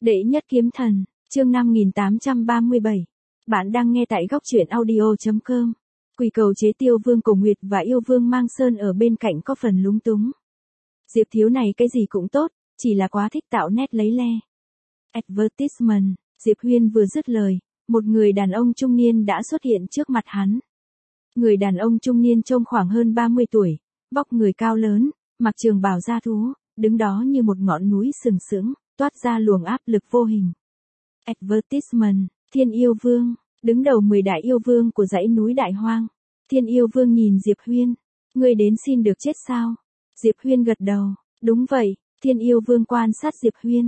Đệ nhất kiếm thần, chương 5837. Bạn đang nghe tại góc truyện audio.com. Quỷ cầu chế Tiêu Vương Cổ Nguyệt và yêu vương Mang Sơn ở bên cạnh có phần lúng túng. Diệp thiếu này cái gì cũng tốt, chỉ là quá thích tạo nét lấy le. Advertisement, Diệp Huyên vừa dứt lời, một người đàn ông trung niên đã xuất hiện trước mặt hắn. Người đàn ông trung niên trông khoảng hơn 30 tuổi, vóc người cao lớn, mặc trường bào da thú, đứng đó như một ngọn núi sừng sững, toát ra luồng áp lực vô hình. Advertisement, Thiên Yêu Vương, đứng đầu 10 đại yêu vương của dãy núi Đại Hoang. Thiên Yêu Vương nhìn Diệp Huyên, ngươi đến xin được chết sao? Diệp Huyên gật đầu, đúng vậy. Thiên Yêu Vương quan sát Diệp Huyên.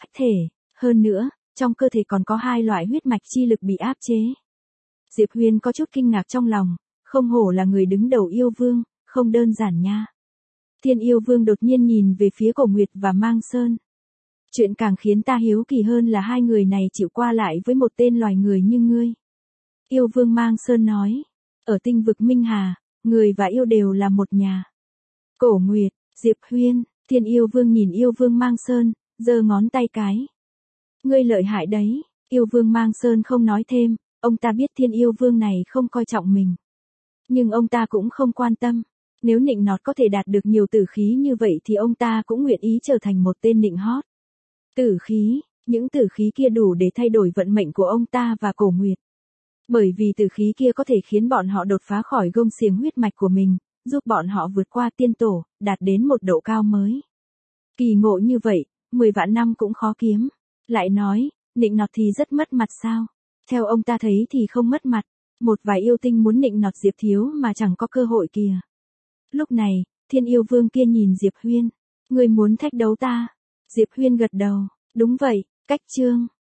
Hơn nữa, trong cơ thể còn có 2 loại huyết mạch chi lực bị áp chế. Diệp Huyên có chút kinh ngạc trong lòng, không hổ là người đứng đầu yêu vương, không đơn giản nha. Thiên Yêu Vương đột nhiên nhìn về phía Cổ Nguyệt và Mang Sơn. Chuyện càng khiến ta hiếu kỳ hơn là hai người này chịu qua lại với một tên loài người như ngươi. Yêu Vương Mang Sơn nói, ở tinh vực Minh Hà, người và yêu đều là một nhà. Cổ Nguyệt, Diệp Huyên, Thiên Yêu Vương nhìn Yêu Vương Mang Sơn, giơ ngón tay cái. Ngươi lợi hại đấy. Yêu Vương Mang Sơn không nói thêm, ông ta biết Thiên Yêu Vương này không coi trọng mình. Nhưng ông ta cũng không quan tâm. Nếu nịnh nọt có thể đạt được nhiều tử khí như vậy thì ông ta cũng nguyện ý trở thành một tên nịnh hót. Tử khí, những tử khí kia đủ để thay đổi vận mệnh của ông ta và Cổ Nguyệt. Bởi vì tử khí kia có thể khiến bọn họ đột phá khỏi gông xiềng huyết mạch của mình, giúp bọn họ vượt qua tiên tổ, đạt đến một độ cao mới. Kỳ ngộ như vậy, 10 vạn năm cũng khó kiếm. Lại nói, nịnh nọt thì rất mất mặt sao? Theo ông ta thấy thì không mất mặt. Một vài yêu tinh muốn nịnh nọt Diệp thiếu mà chẳng có cơ hội kìa. Lúc này, Thiên Yêu Vương kia nhìn Diệp Huyên. Ngươi muốn thách đấu ta? Diệp Huyên gật đầu. Đúng vậy, cách chương.